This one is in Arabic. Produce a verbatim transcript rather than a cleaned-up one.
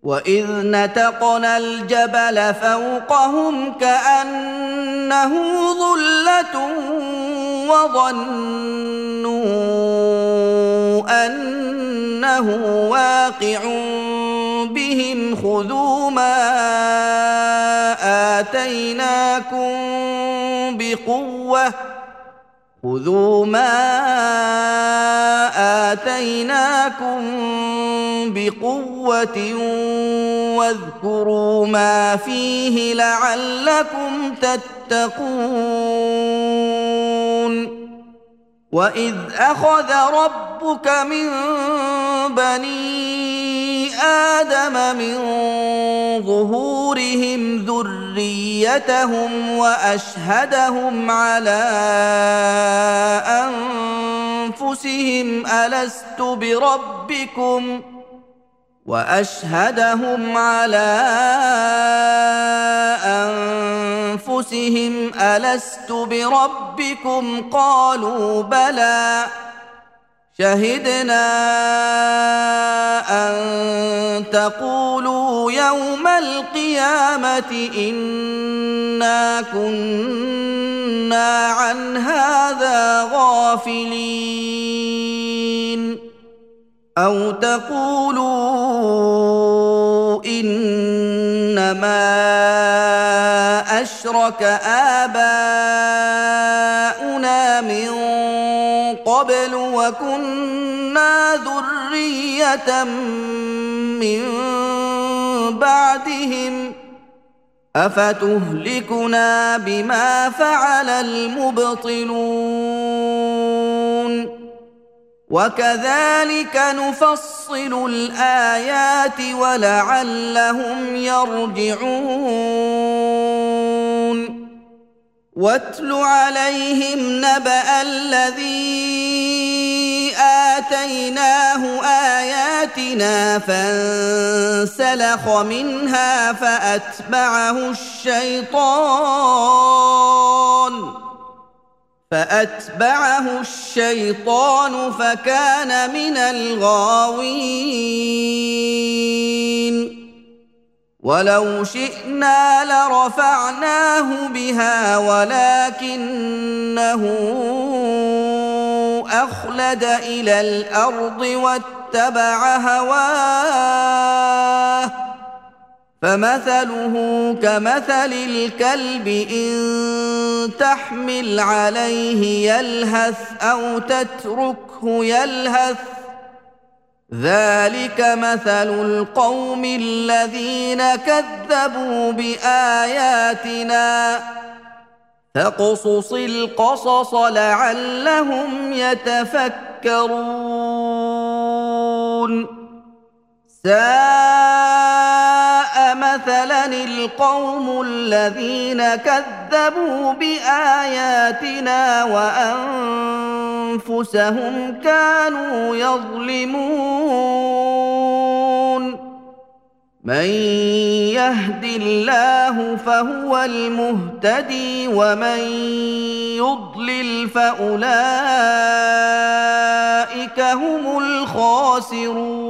وإذ نتقنا الجبل فوقهم كأنه ظلة وظنوا أنه واقع بهم خذوا ما آتيناكم بقوة خذوا ما آتيناكم بقوة واذكروا ما فيه لعلكم تتقون وإذ أخذ ربك من بني آدم من ظهورهم ذريتهم وأشهدهم على أنفسهم ألست بربكم وأشهدهم على أنفسهم ألست بربكم قالوا بلى شهدنا أن تقولوا يوم القيامة إنا كنا عن هذا غافلين أو تقولوا إنما أشرك آباؤنا من قبل وكنا ذرية من بعدهم أفتهلكنا بما فعل المبطلون وكذلك نفصل الآيات ولعلهم يرجعون واتل عليهم نبأ الذي آتيناه آياتنا فانسلخ منها فأتبعه الشيطان فأتبعه الشيطان فكان من الغاوين ولو شئنا لرفعناه بها ولكنه أخلد إلى الأرض واتبع هواه فمثله كمثل الكلب إن تحمل عليه يلهث أو تتركه يلهث ذلك مثل القوم الذين كذبوا بآياتنا فاقصص القصص لعلهم يتفكرون ساء مثلا القوم الذين كذبوا بآياتنا وأنفسهم كانوا يظلمون من يهد الله فهو المهتدي ومن يضلل فأولئك هم الخاسرون